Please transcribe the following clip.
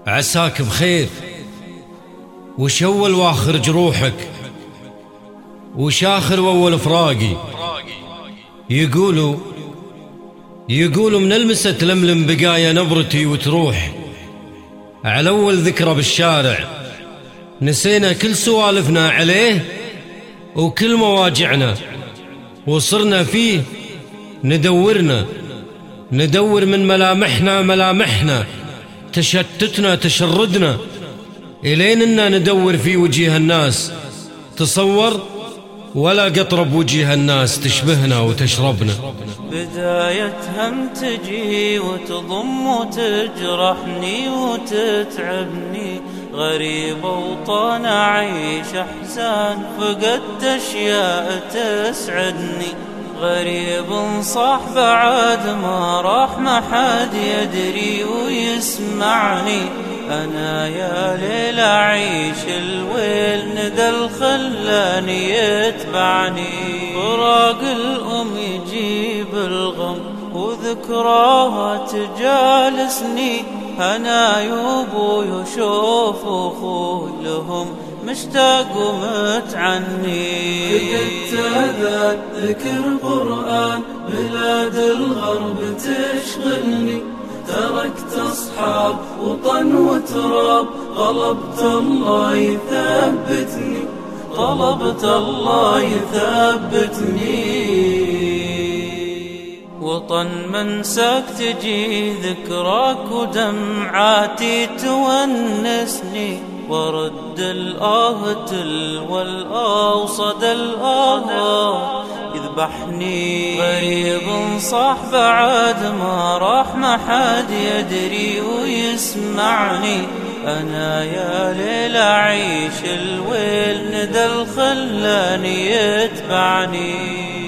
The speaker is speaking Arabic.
عساك بخير. وش أول واخر جروحك؟ وش آخر وأول فراقي؟ يقولوا من المسة تلملم بقايا نبرتي وتروح على أول ذكرى بالشارع. نسينا كل سوالفنا عليه وكل مواجعنا، وصرنا فيه ندور من ملامحنا تشتتنا تشردنا، إلين إنا ندور في وجيه الناس. تصور ولا قطرة بوجيه الناس تشبهنا وتشربنا. بداية هم تجي وتضم وتجرحني وتتعبني، غريب وطن أعيش أحزان، فقدت أشياء تسعدني. غريب صح بعد ما راح، ما حد يدري ويسمعني. أنا يا ليل أعيش الويل، ندى الخلاني يتبعني. فراق الأم يجيب الغم وذكراها تجالسني. أنا يوبو يشوف أخوي لهم مشتاق ومتعني. فقدت أذان ذكر قرآن، بلاد الغرب تشغلني. تركت أصحاب وطن وتراب، طلبت الله يثبتني. طلبت الله يثبتني. وطن منساك تجي ذكراك ودمعاتي تونسني، ورد الآه تلو الآه وصدى الآه يذبحني. غريب صح بعد ما راح، ما حد يدري ويسمعني. أنا يا ليل أعيش الويل، ندى الخلاني يتبعني.